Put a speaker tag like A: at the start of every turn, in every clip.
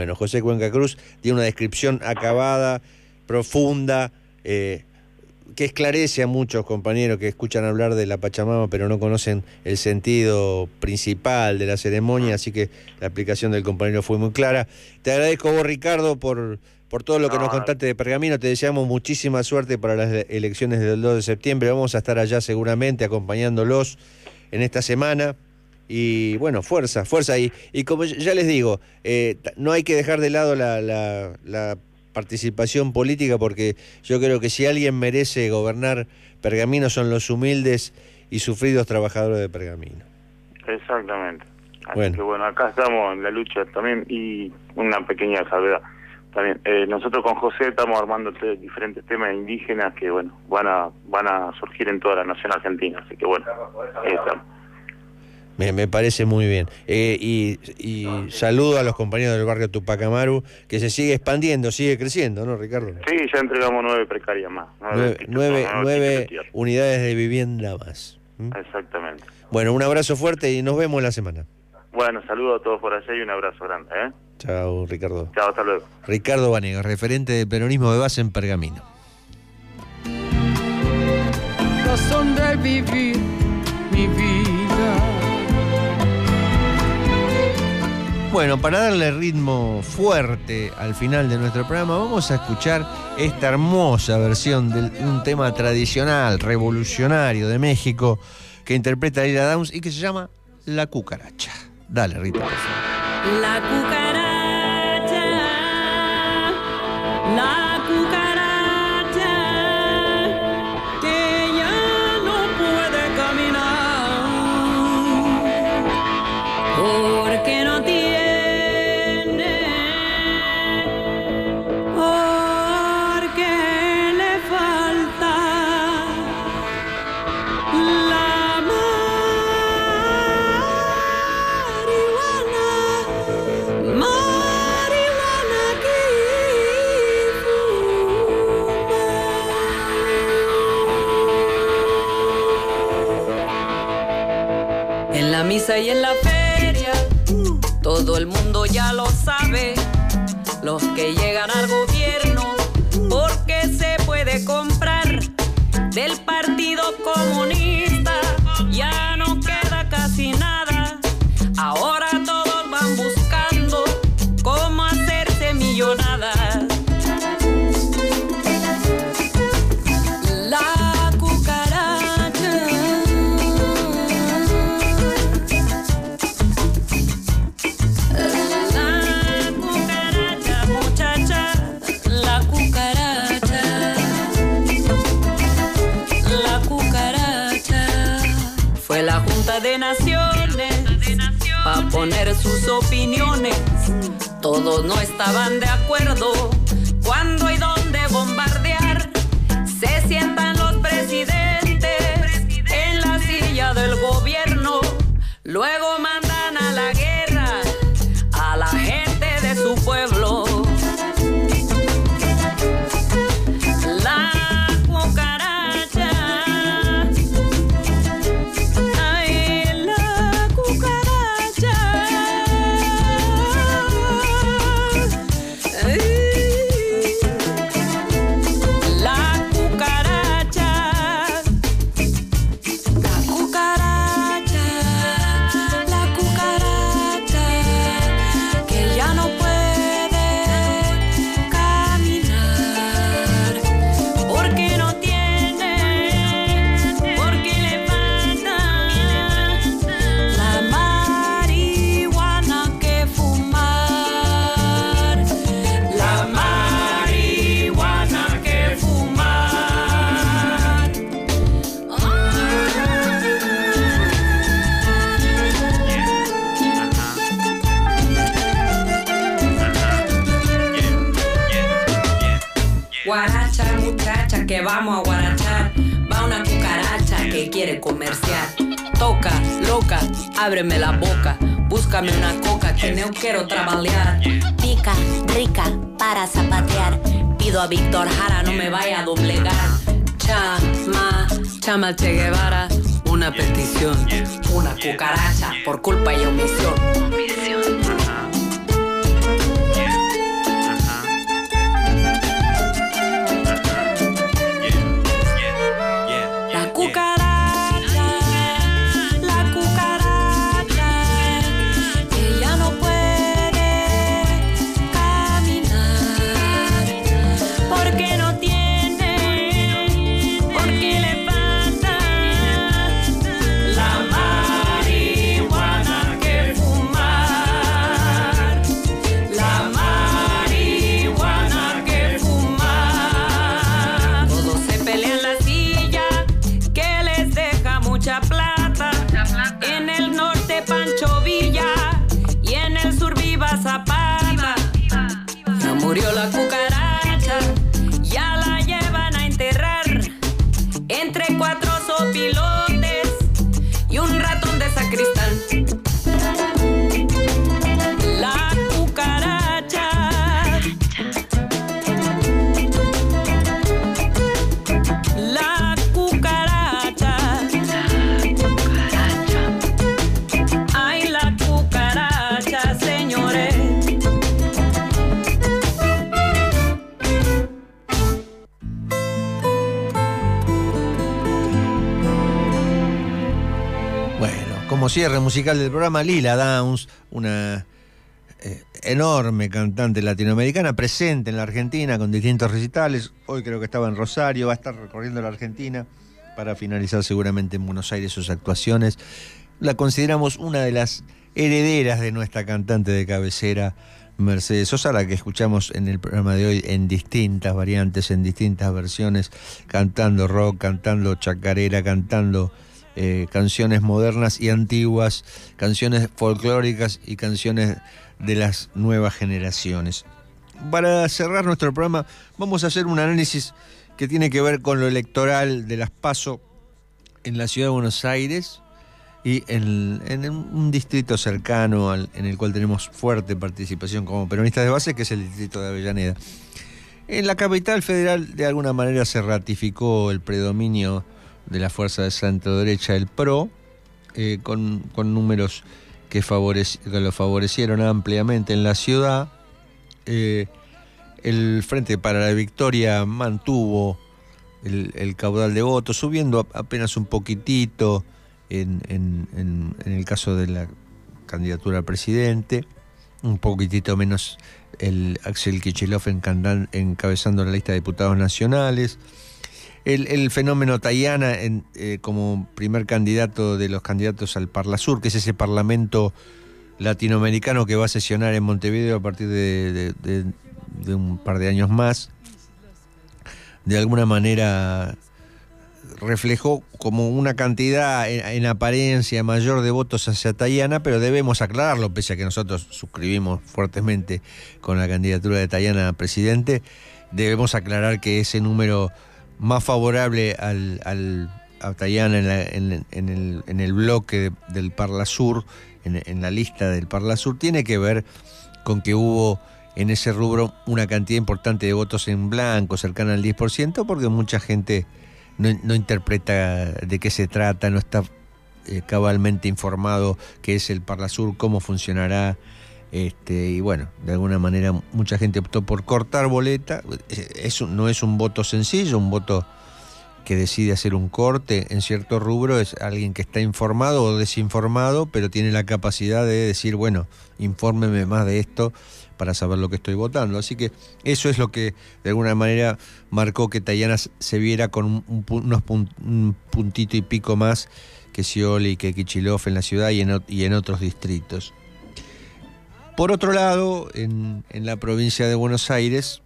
A: Bueno, José Cuenca Cruz tiene una descripción acabada, profunda, que esclarece a muchos compañeros que escuchan hablar de la Pachamama pero no conocen el sentido principal de la ceremonia, así que la explicación del compañero fue muy clara. Te agradezco vos, Ricardo, por todo lo que nos contaste de Pergamino. Te deseamos muchísima suerte para las elecciones del 2 de septiembre. Vamos a estar allá seguramente acompañándolos en esta semana. Y bueno, fuerza. Y como ya les digo, no hay que dejar de lado la participación política, porque yo creo que si alguien merece gobernar Pergamino son los humildes y sufridos trabajadores de Pergamino.
B: Exactamente. Así que bueno, acá estamos en la lucha también, y una pequeña salvedad también. Nosotros con José estamos armando diferentes temas indígenas que bueno van a surgir en toda la nación argentina, así que bueno, estamos.
A: Me parece muy bien. Y saludo a los compañeros del barrio Tupac Amaru, que se sigue expandiendo, sigue creciendo, ¿no, Ricardo?
B: Sí, ya entregamos 9 precarias más.
A: 9 unidades de vivienda más.
B: Exactamente.
A: Bueno, un abrazo fuerte y nos vemos la semana.
B: Bueno, saludos a todos por allá y un abrazo grande, ¿eh?
A: Chao, Ricardo.
B: Chao, hasta luego.
A: Ricardo Vanegas, referente del peronismo de base en Pergamino.
C: Razón de vivir mi vida.
A: Bueno, para darle ritmo fuerte al final de nuestro programa, vamos a escuchar esta hermosa versión de un tema tradicional, revolucionario de México, que interpreta Lila Downs y que se llama La Cucaracha. Dale, Rita, por favor.
D: La cucaracha, la cucaracha, que ya no puede caminar, porque no tiene, porque le falta la marihuana que fuma. En la misa y en la feria, todo el mundo ya lo sabe. Los que llegan al gobierno, porque se puede comprar del Partido Comunista, ya no queda casi nada. Ahora todos van buscando cómo hacerse millonadas. La cucaracha, muchacha, la cucaracha, la cucaracha. Fue la Junta de Naciones a poner sus opiniones. Todos no estaban de acuerdo cuándo y dónde bombardear. Se sientan los presidentes en la silla del gobierno, luego mandan a la guerra a la gente de su pueblo. La cucaracha, ay, la cucaracha, ay, la cucaracha, la cucaracha, la cucaracha, que ya no puede caminar, porque no tiene, porque le falta la marihuana que fumar, la marihuana que fumar. Guaracha, muchacha, que vamos a guarachar. Va una cucaracha que quiere comerciar. Toca, loca, ábreme la boca. Búscame una coca que no quiero trabajar.
E: Pica, rica, para zapatear.
D: Pido a Víctor Jara, no me vaya a doblegar. Chama Che Guevara, una petición. Una cucaracha por culpa y omisión. murió la cucaracha, ya la llevan a enterrar entre 4 sopilotes y un ratón de sacristán. La cucaracha, la cucaracha, ay, la cucaracha, señores.
A: Como cierre musical del programa, Lila Downs, una enorme cantante latinoamericana, presente en la Argentina con distintos recitales. Hoy creo que estaba en Rosario, va a estar recorriendo la Argentina para finalizar seguramente en Buenos Aires sus actuaciones. La consideramos una de las herederas de nuestra cantante de cabecera, Mercedes Sosa, la que escuchamos en el programa de hoy en distintas variantes, en distintas versiones, cantando rock, cantando chacarera, cantando canciones modernas y antiguas, canciones folclóricas y canciones de las nuevas generaciones. Para cerrar nuestro programa vamos a hacer un análisis que tiene que ver con lo electoral de las PASO en la ciudad de Buenos Aires y en un distrito cercano en el cual tenemos fuerte participación como peronistas de base, que es el distrito de Avellaneda. En la capital federal de alguna manera se ratificó el predominio de la fuerza de centro derecha, el PRO, con números que lo favorecieron ampliamente en la ciudad. El Frente para la Victoria mantuvo el caudal de votos, subiendo apenas un poquitito en el caso de la candidatura a presidente, un poquitito menos el Axel Kicillof encabezando la lista de diputados nacionales. El fenómeno Tayana como primer candidato de los candidatos al Parlasur, que es ese parlamento latinoamericano que va a sesionar en Montevideo a partir de un par de años más, de alguna manera reflejó como una cantidad en apariencia mayor de votos hacia Tayana, pero debemos aclararlo, pese a que nosotros suscribimos fuertemente con la candidatura de Tayana a presidente, debemos aclarar que ese número más favorable a Tayana en el bloque del Parlasur, en la lista del Parlasur, tiene que ver con que hubo en ese rubro una cantidad importante de votos en blanco, cercana al 10%, porque mucha gente no interpreta de qué se trata, no está cabalmente informado qué es el Parlasur, cómo funcionará. Y bueno, de alguna manera mucha gente optó por cortar boleta. No es un voto sencillo, un voto que decide hacer un corte en cierto rubro, es alguien que está informado o desinformado, pero tiene la capacidad de decir, bueno, infórmeme más de esto para saber lo que estoy votando. Así que eso es lo que de alguna manera marcó que Tayana se viera con un puntito y pico más que Scioli y que Kicillof en la ciudad y en otros distritos. Por otro lado, en la provincia de Buenos Aires,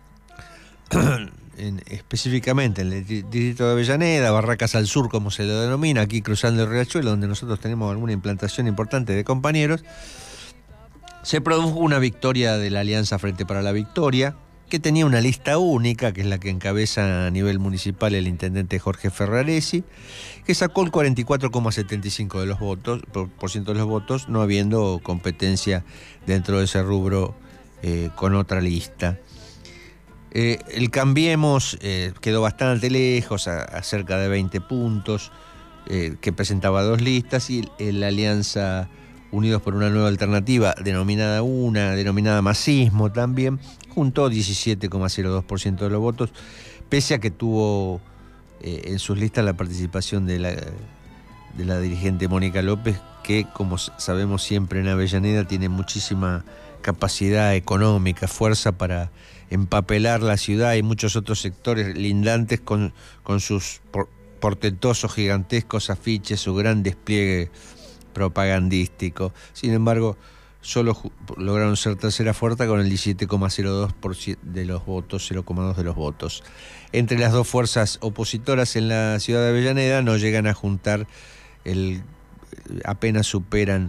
A: específicamente en el distrito de Avellaneda, Barracas al Sur, como se lo denomina, aquí cruzando el Riachuelo, donde nosotros tenemos alguna implantación importante de compañeros, se produjo una victoria de la Alianza Frente para la Victoria, que tenía una lista única, que es la que encabeza a nivel municipal el intendente Jorge Ferraresi, que sacó el 44,75% de los votos, de los votos, no habiendo competencia dentro de ese rubro con otra lista. El Cambiemos quedó bastante lejos, a cerca de 20 puntos, que presentaba 2 listas, y la Alianza Unidos por una Nueva Alternativa, denominada Masismo también, juntó 17,02% de los votos, pese a que tuvo en sus listas la participación de la dirigente Mónica López, que, como sabemos siempre en Avellaneda, tiene muchísima capacidad económica, fuerza para empapelar la ciudad y muchos otros sectores lindantes con sus portentosos, gigantescos afiches, su gran despliegue propagandístico. Sin embargo, solo lograron ser tercera fuerza con el 17,02% de los votos, 0,2% de los votos. Entre las dos fuerzas opositoras en la ciudad de Avellaneda no llegan a juntar, apenas superan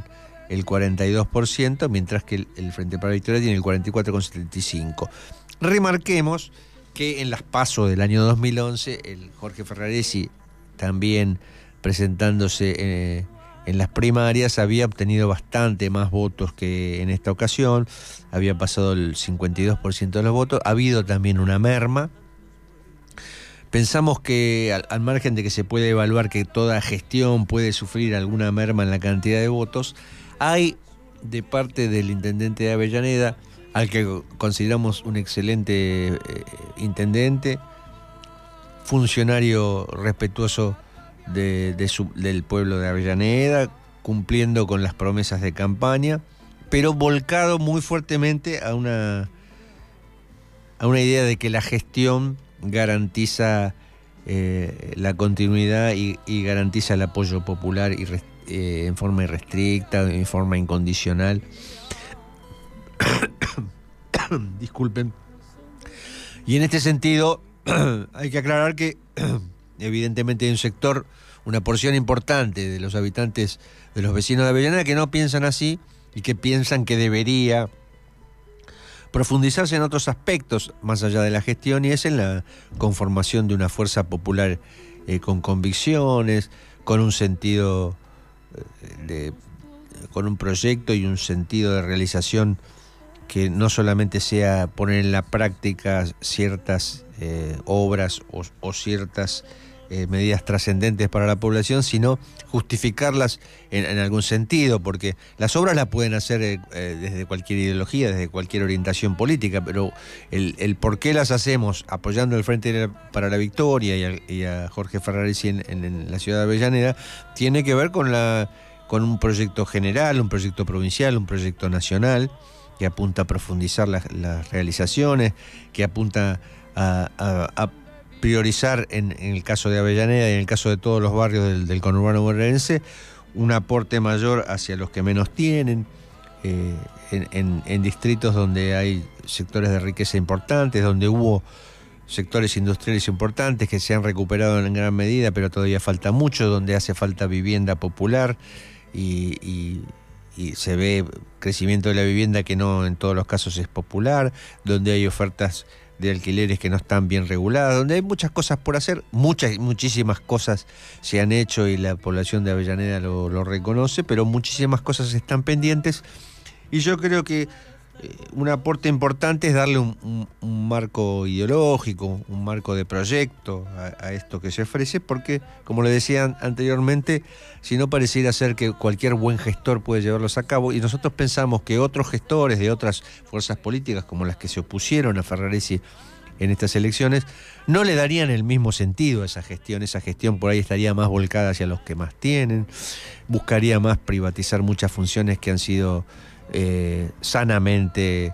A: el 42%, mientras que el Frente para la Victoria tiene el 44,75%. Remarquemos que en las PASO del año 2011, el Jorge Ferraresi, también presentándose en las primarias, había obtenido bastante más votos que en esta ocasión, había pasado el 52% de los votos, ha habido también una merma. Pensamos que al margen de que se puede evaluar que toda gestión puede sufrir alguna merma en la cantidad de votos, hay de parte del intendente de Avellaneda, al que consideramos un excelente intendente, funcionario respetuoso del pueblo de Avellaneda, cumpliendo con las promesas de campaña, pero volcado muy fuertemente a una idea de que la gestión garantiza la continuidad y garantiza el apoyo popular en forma irrestricta, en forma incondicional. Disculpen. Y en este sentido hay que aclarar que evidentemente hay un sector, una porción importante de los habitantes, de los vecinos de Avellaneda, que no piensan así y que piensan que debería profundizarse en otros aspectos más allá de la gestión, y es en la conformación de una fuerza popular con convicciones, con un sentido con un proyecto y un sentido de realización que no solamente sea poner en la práctica ciertas obras o ciertas medidas trascendentes para la población, sino justificarlas en algún sentido, porque las obras las pueden hacer desde cualquier ideología, desde cualquier orientación política, pero el por qué las hacemos apoyando el Frente para la Victoria y a Jorge Ferraresi en la ciudad de Avellaneda tiene que ver con un proyecto general, un proyecto provincial, un proyecto nacional, que apunta a profundizar las realizaciones, que apunta a priorizar en el caso de Avellaneda y en el caso de todos los barrios del conurbano bonaerense un aporte mayor hacia los que menos tienen, en distritos donde hay sectores de riqueza importantes, donde hubo sectores industriales importantes que se han recuperado en gran medida, pero todavía falta mucho, donde hace falta vivienda popular y se ve crecimiento de la vivienda que no en todos los casos es popular, donde hay ofertas de alquileres que no están bien reguladas, donde hay muchas cosas por hacer, muchísimas cosas se han hecho y la población de Avellaneda lo reconoce, pero muchísimas cosas están pendientes, y yo creo que un aporte importante es darle un marco ideológico, un marco de proyecto a esto que se ofrece, porque, como le decía anteriormente, si no pareciera ser que cualquier buen gestor puede llevarlos a cabo, y nosotros pensamos que otros gestores de otras fuerzas políticas, como las que se opusieron a Ferraresi en estas elecciones, no le darían el mismo sentido a esa gestión por ahí estaría más volcada hacia los que más tienen, buscaría más privatizar muchas funciones que han sido sanamente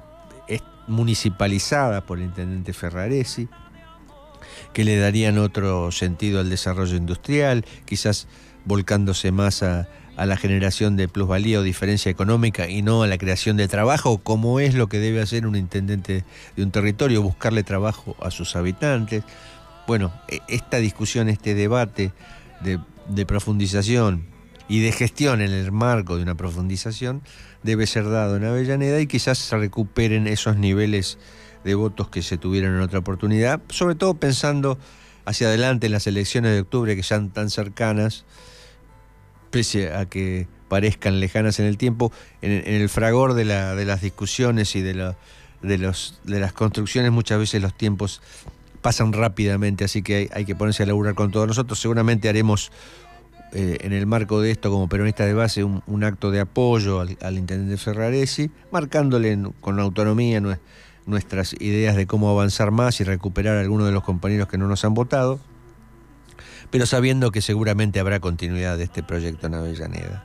A: municipalizada por el intendente Ferraresi, que le darían otro sentido al desarrollo industrial, quizás volcándose más a la generación de plusvalía o diferencia económica y no a la creación de trabajo, como es lo que debe hacer un intendente de un territorio, buscarle trabajo a sus habitantes. Bueno, esta discusión, este debate de profundización y de gestión en el marco de una profundización debe ser dado en Avellaneda, y quizás se recuperen esos niveles de votos que se tuvieron en otra oportunidad, sobre todo pensando hacia adelante en las elecciones de octubre, que ya están tan cercanas, pese a que parezcan lejanas en el tiempo, en el fragor de las discusiones y de las construcciones. Muchas veces los tiempos pasan rápidamente, así que hay que ponerse a laburar con todos nosotros. Seguramente haremos en el marco de esto, como peronistas de base, un acto de apoyo al intendente Ferraresi, marcándole con autonomía nuestras ideas de cómo avanzar más y recuperar a algunos de los compañeros que no nos han votado, pero sabiendo que seguramente habrá continuidad de este proyecto en Avellaneda.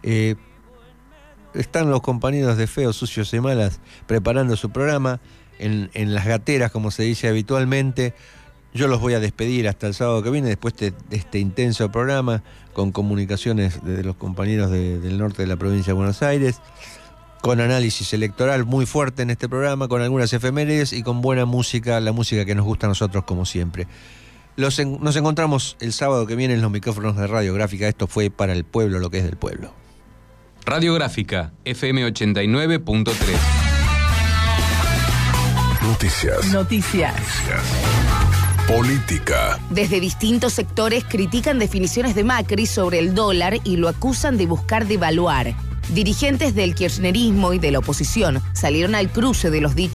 A: Están los compañeros de Feos, Sucios y Malas preparando su programa en las gateras, como se dice habitualmente. Yo los voy a despedir hasta el sábado que viene, después de este intenso programa, con comunicaciones de los compañeros del norte de la provincia de Buenos Aires, con análisis electoral muy fuerte en este programa, con algunas efemérides y con buena música, la música que nos gusta a nosotros como siempre. Nos encontramos el sábado que viene en los micrófonos de Radiográfica. Esto fue Para el Pueblo, lo que es del pueblo.
F: Radiográfica, FM 89.3.
G: Noticias.
H: Política.
G: Desde distintos sectores critican definiciones de Macri sobre el dólar y lo acusan de buscar devaluar. Dirigentes del kirchnerismo y de la oposición salieron al cruce de los dichos